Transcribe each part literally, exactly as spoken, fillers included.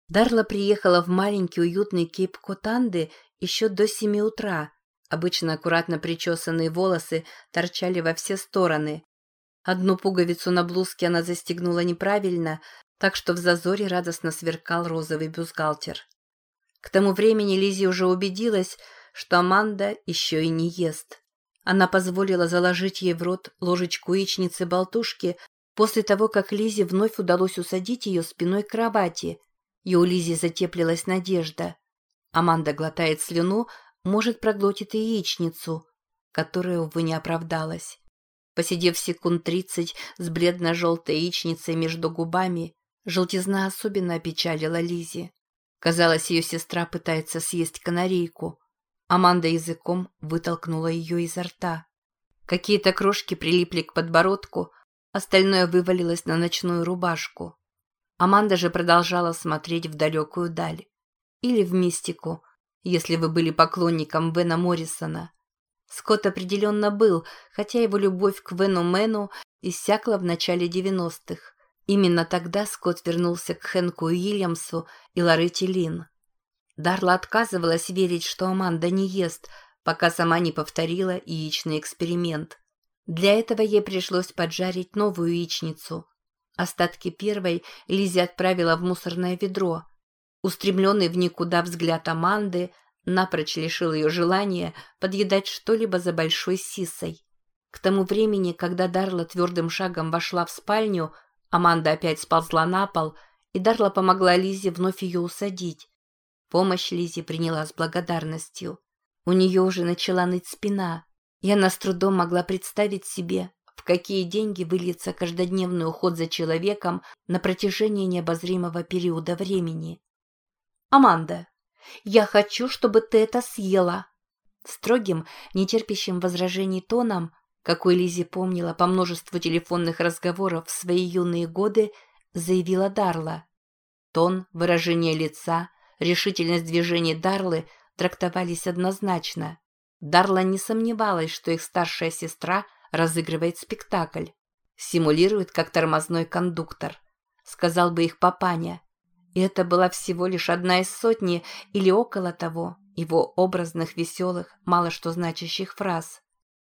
Дарла приехала в маленький уютный Кейп-Котанды еще до семи утра. Обычно аккуратно причесанные волосы торчали во все стороны. Одну пуговицу на блузке она застегнула неправильно, так что в зазоре радостно сверкал розовый бюстгальтер. К тому времени Лиззи уже убедилась, что Аманда еще и не ест. Она позволила заложить ей в рот ложечку яичницы-болтушки после того, как Лиззи вновь удалось усадить ее спиной к кровати, и у Лиззи затеплилась надежда. Аманда глотает слюну, может, проглотит и яичницу, которая, увы, не оправдалась. Посидев секунд тридцать с бледно-желтой яичницей между губами, желтизна особенно опечалила Лиззи. Казалось, ее сестра пытается съесть канарейку. Аманда языком вытолкнула ее изо рта. Какие-то крошки прилипли к подбородку, остальное вывалилось на ночную рубашку. Аманда же продолжала смотреть в далекую даль. Или в мистику, если вы были поклонником Вена Моррисона. Скотт определенно был, хотя его любовь к Вену Мэну иссякла в начале девяностых. Именно тогда Скотт вернулся к Хэнку Уильямсу и Лоретте Лин. Дарла отказывалась верить, что Аманда не ест, пока сама не повторила яичный эксперимент. Для этого ей пришлось поджарить новую яичницу. Остатки первой Лиззи отправила в мусорное ведро. Устремленный в никуда взгляд Аманды напрочь лишил ее желания подъедать что-либо за большой сисой. К тому времени, когда Дарла твердым шагом вошла в спальню, Аманда опять сползла на пол, и Дарла помогла Лиззи вновь ее усадить. Помощь Лиззи приняла с благодарностью. У нее уже начала ныть спина, и она с трудом могла представить себе, в какие деньги выльется каждодневный уход за человеком на протяжении необозримого периода времени. «Аманда, я хочу, чтобы ты это съела!» Строгим, нетерпящим возражений тоном, какой Лиззи помнила по множеству телефонных разговоров в свои юные годы, заявила Дарла. Тон, выражение лица, решительность движений Дарлы трактовались однозначно. Дарла не сомневалась, что их старшая сестра разыгрывает спектакль. Симулирует, как тормозной кондуктор. Сказал бы их папаня. И это была всего лишь одна из сотни или около того его образных, веселых, мало что значащих фраз.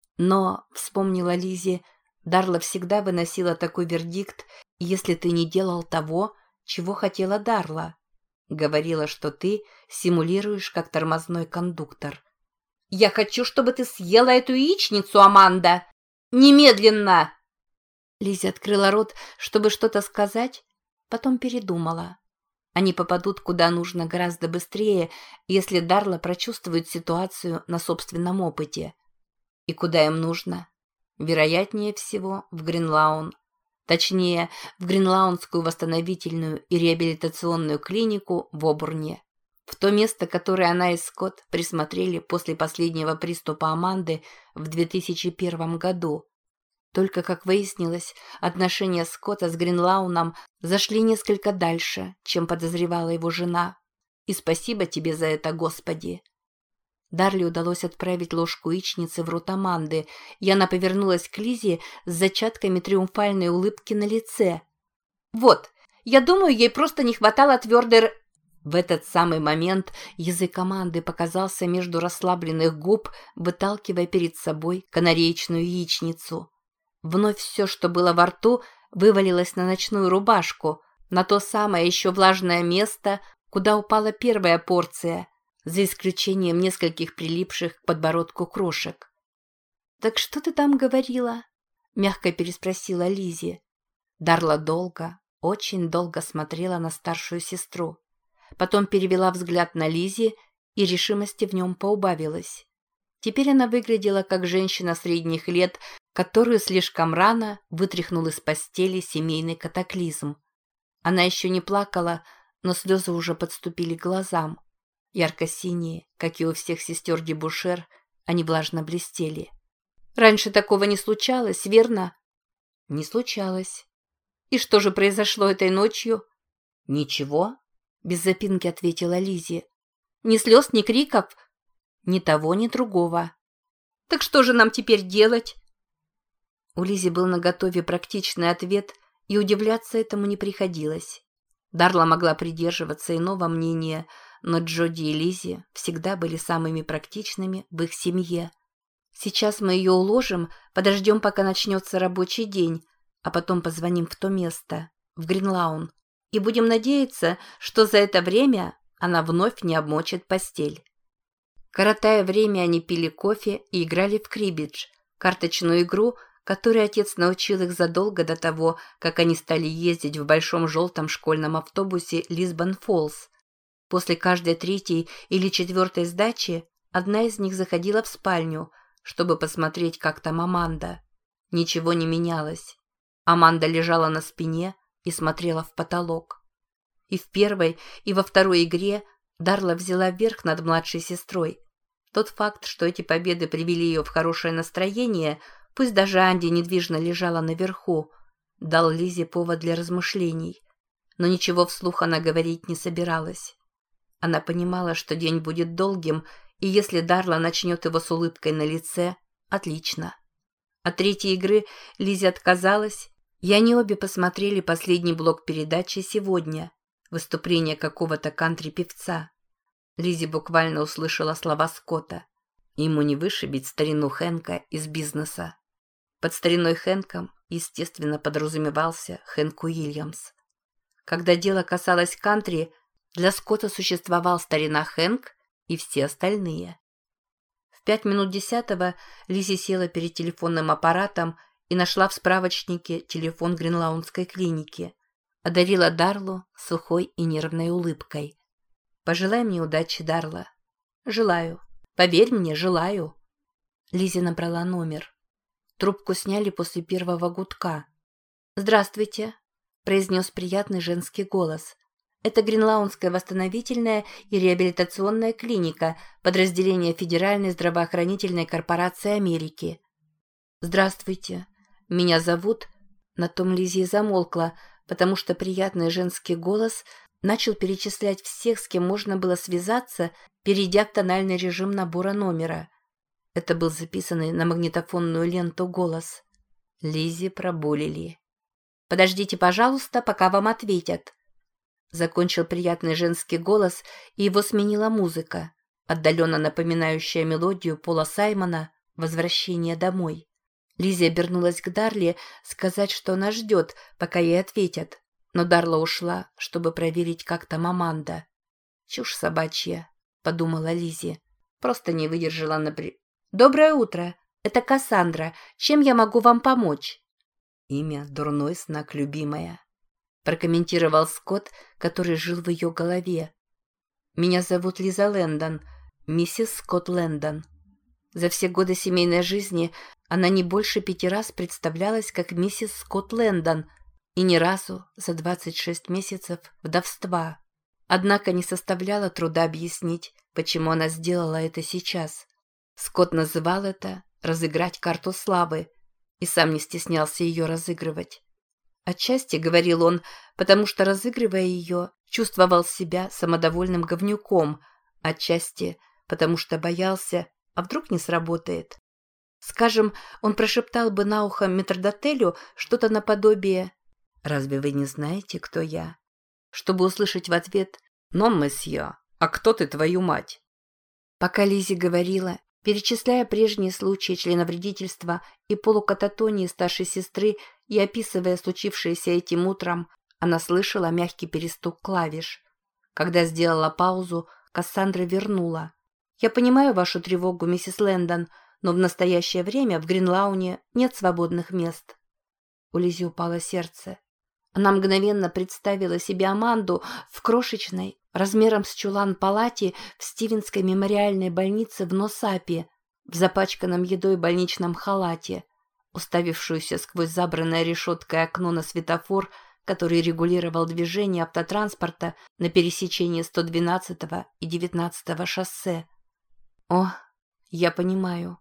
Но, вспомнила Лиззи, Дарла всегда выносила такой вердикт, если ты не делал того, чего хотела Дарла. Говорила, что ты симулируешь, как тормозной кондуктор. «Я хочу, чтобы ты съела эту яичницу, Аманда! Немедленно!» Лиззи открыла рот, чтобы что-то сказать, потом передумала. Они попадут куда нужно гораздо быстрее, если Дарла прочувствует ситуацию на собственном опыте. И куда им нужно? Вероятнее всего, в Гринлаун. Точнее, в Гринлаунскую восстановительную и реабилитационную клинику в Обурне. В то место, которое она и Скотт присмотрели после последнего приступа Аманды в две тысячи первом году. Только, как выяснилось, отношения Скотта с Гринлауном зашли несколько дальше, чем подозревала его жена. И спасибо тебе за это, Господи. Дарле удалось отправить ложку яичницы в рот Аманды, и она повернулась к Лиззи с зачатками триумфальной улыбки на лице. «Вот, я думаю, ей просто не хватало твердой...» В этот самый момент язык Аманды показался между расслабленных губ, выталкивая перед собой канареечную яичницу. Вновь все, что было во рту, вывалилось на ночную рубашку, на то самое еще влажное место, куда упала первая порция, за исключением нескольких прилипших к подбородку крошек. «Так что ты там говорила?» — мягко переспросила Лиззи. Дарла долго, очень долго смотрела на старшую сестру. Потом перевела взгляд на Лиззи, и решимости в нем поубавилось. Теперь она выглядела как женщина средних лет, которую слишком рано вытряхнул из постели семейный катаклизм. Она еще не плакала, но слезы уже подступили к глазам. Ярко-синие, как и у всех сестер Дебушер, они влажно блестели. «Раньше такого не случалось, верно?» «Не случалось». «И что же произошло этой ночью?» «Ничего», — без запинки ответила Лиззи. «Ни слез, ни криков?» «Ни того, ни другого». «Так что же нам теперь делать?» У Лиззи был наготове практичный ответ, и удивляться этому не приходилось. Дарла могла придерживаться иного мнения, но Джоди и Лиззи всегда были самыми практичными в их семье. «Сейчас мы ее уложим, подождем, пока начнется рабочий день, а потом позвоним в то место, в Гринлаун, и будем надеяться, что за это время она вновь не обмочит постель». Коротая время, они пили кофе и играли в крибидж, карточную игру, которой отец научил их задолго до того, как они стали ездить в большом желтом школьном автобусе Лисбон-Фоллс. После каждой третьей или четвертой сдачи одна из них заходила в спальню, чтобы посмотреть, как там Аманда. Ничего не менялось. Аманда лежала на спине и смотрела в потолок. И в первой, и во второй игре Дарла взяла верх над младшей сестрой. Тот факт, что эти победы привели ее в хорошее настроение, пусть даже Анди недвижно лежала наверху, дал Лизе повод для размышлений. Но ничего вслух она говорить не собиралась. Она понимала, что день будет долгим, и если Дарла начнет его с улыбкой на лице, отлично. От третьей игры Лизе отказалась, и они обе посмотрели последний блок передачи сегодня, выступление какого-то кантри-певца. Лизи буквально услышала слова Скотта. Ему не вышибить старину Хэнка из бизнеса. Под стариной Хэнком, естественно, подразумевался Хэнк Уильямс. Когда дело касалось кантри, для Скотта существовал старина Хэнк и все остальные. В пять минут десятого Лизи села перед телефонным аппаратом и нашла в справочнике телефон Гринлаунской клиники. Одарила Дарлу сухой и нервной улыбкой. «Пожелай мне удачи, Дарла». «Желаю. Поверь мне, желаю». Лизи набрала номер. Трубку сняли после первого гудка. «Здравствуйте», – произнес приятный женский голос. «Это Гринлаунская восстановительная и реабилитационная клиника, подразделение Федеральной здравоохранительной корпорации Америки». «Здравствуйте. Меня зовут...» На том Лизи замолкла, потому что приятный женский голос начал перечислять всех, с кем можно было связаться, перейдя в тональный режим набора номера. Это был записанный на магнитофонную ленту голос. Лизи пробулили. «Подождите, пожалуйста, пока вам ответят». Закончил приятный женский голос, и его сменила музыка, отдаленно напоминающая мелодию Пола Саймона «Возвращение домой». Лизи обернулась к Дарле сказать, что она ждет, пока ей ответят. Но Дарла ушла, чтобы проверить, как там Аманда. «Чушь собачья», — подумала Лизи. Просто не выдержала напря... «Доброе утро. Это Кассандра. Чем я могу вам помочь?» «Имя дурной знак, любимая», — прокомментировал Скотт, который жил в ее голове. «Меня зовут Лиза Лэндон, миссис Скотт Лэндон». За все годы семейной жизни она не больше пяти раз представлялась как миссис Скотт Лэндон, и ни разу за двадцать шесть месяцев вдовства. Однако не составляло труда объяснить, почему она сделала это сейчас. Скотт называл это «разыграть карту славы» и сам не стеснялся ее разыгрывать. Отчасти, говорил он, потому что, разыгрывая ее, чувствовал себя самодовольным говнюком, отчасти, потому что боялся, а вдруг не сработает. Скажем, он прошептал бы на ухо метрдотелю что-то наподобие «Разве вы не знаете, кто я?» чтобы услышать в ответ «Non, месье, а кто ты, твою мать?» Пока Лизи говорила, перечисляя прежние случаи членовредительства и полукататонии старшей сестры и описывая случившееся этим утром, она слышала мягкий перестук клавиш. Когда сделала паузу, Кассандра вернула. «Я понимаю вашу тревогу, миссис Лэндон, но в настоящее время в Гринлауне нет свободных мест». У Лизи упало сердце. Она мгновенно представила себе Аманду в крошечной, размером с чулан палате в Стивенской мемориальной больнице в Носапе, в запачканном едой больничном халате, уставившуюся сквозь забранное решеткой окно на светофор, который регулировал движение автотранспорта на пересечении сто двенадцатого и девятнадцатого шоссе. «О, я понимаю.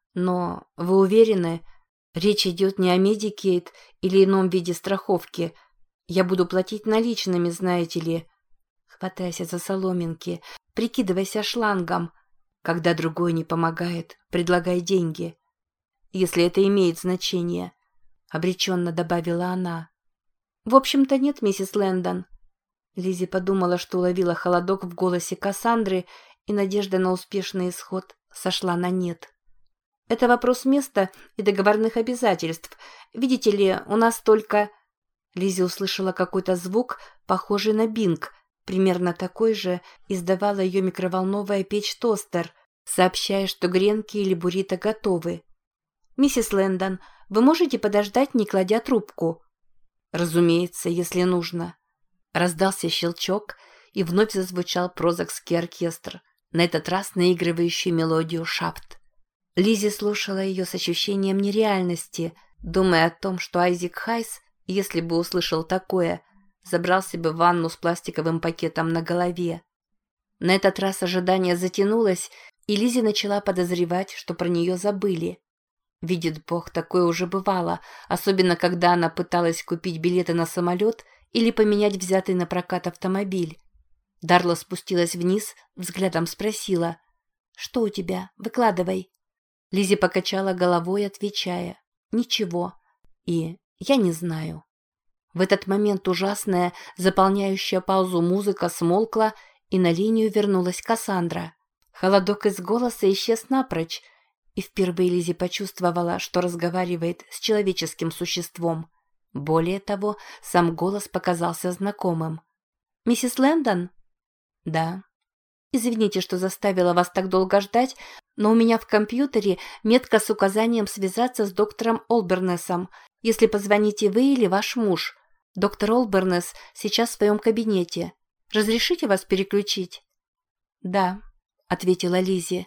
Но вы уверены, речь идет не о Медикейд или ином виде страховки? Я буду платить наличными, знаете ли». Хватайся за соломинки, прикидывайся шлангом. Когда другой не помогает, предлагай деньги. Если это имеет значение, — обреченно добавила она. В общем-то нет, миссис Лэндон. Лиззи подумала, что уловила холодок в голосе Кассандры, и надежда на успешный исход сошла на нет. «Это вопрос места и договорных обязательств. Видите ли, у нас только...» Лиззи услышала какой-то звук, похожий на бинг. Примерно такой же издавала ее микроволновая печь-тостер, сообщая, что гренки или буррито готовы. «Миссис Лэндон, вы можете подождать, не кладя трубку?» «Разумеется, если нужно». Раздался щелчок, и вновь зазвучал прозакский оркестр, на этот раз наигрывающий мелодию «Шафт». Лиззи слушала ее с ощущением нереальности, думая о том, что Айзек Хайс, если бы услышал такое, забрался бы в ванну с пластиковым пакетом на голове. На этот раз ожидание затянулось, и Лиззи начала подозревать, что про нее забыли. Видит Бог, такое уже бывало, особенно когда она пыталась купить билеты на самолет или поменять взятый на прокат автомобиль. Дарла спустилась вниз, взглядом спросила: «Что у тебя? Выкладывай». Лиззи покачала головой, отвечая: «Ничего». И «Я не знаю». В этот момент ужасная, заполняющая паузу музыка смолкла, и на линию вернулась Кассандра. Холодок из голоса исчез напрочь, и впервые Лиззи почувствовала, что разговаривает с человеческим существом. Более того, сам голос показался знакомым. «Миссис Лэндон?» «Да». «Извините, что заставила вас так долго ждать, но у меня в компьютере метка с указанием связаться с доктором Олбернесом, если позвоните вы или ваш муж. Доктор Олбернес сейчас в своем кабинете. Разрешите вас переключить?» «Да», — ответила Лиззи.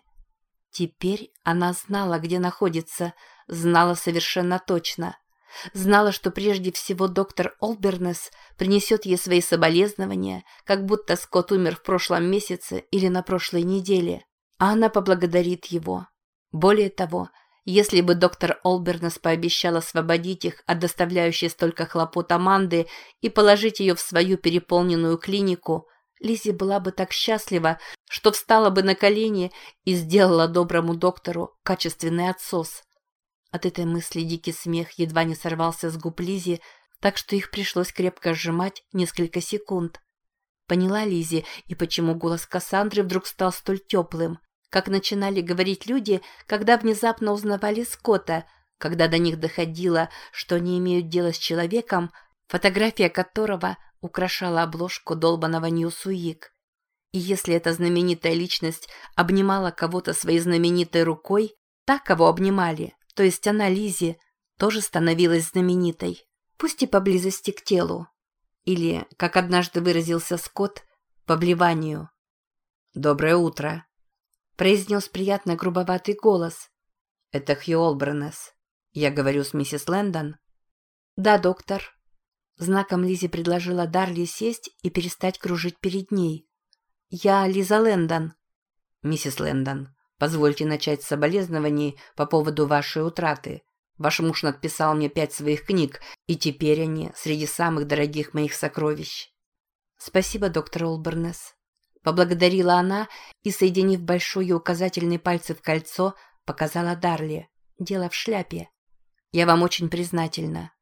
Теперь она знала, где находится, знала совершенно точно. Знала, что прежде всего доктор Олбернес принесет ей свои соболезнования, как будто Скотт умер в прошлом месяце или на прошлой неделе, а она поблагодарит его. Более того, если бы доктор Олбернес пообещал освободить их от доставляющей столько хлопот Аманды и положить ее в свою переполненную клинику, Лиззи была бы так счастлива, что встала бы на колени и сделала доброму доктору качественный отсос. От этой мысли дикий смех едва не сорвался с губ Лиззи, так что их пришлось крепко сжимать несколько секунд. Поняла Лиззи, и почему голос Кассандры вдруг стал столь теплым, как начинали говорить люди, когда внезапно узнавали Скотта, когда до них доходило, что они имеют дело с человеком, фотография которого украшала обложку долбаного Ньюсуик. И если эта знаменитая личность обнимала кого-то своей знаменитой рукой, та, кого обнимали, то есть она, Лиззи, тоже становилась знаменитой, пусть и поблизости к телу. Или, как однажды выразился Скотт, по вливанию. «Доброе утро», — произнес приятно грубоватый голос. «Это Хью Олбернес. Я говорю с миссис Лэндон?» «Да, доктор». Знаком Лиззи предложила Дарли сесть и перестать кружить перед ней. «Я Лиза Лэндон». «Миссис Лэндон, позвольте начать с соболезнований по поводу вашей утраты. Ваш муж надписал мне пять своих книг, и теперь они среди самых дорогих моих сокровищ». «Спасибо, доктор Олбернес», — поблагодарила она и, соединив большой и указательный пальцы в кольцо, показала Дарли. «Дело в шляпе. Я вам очень признательна».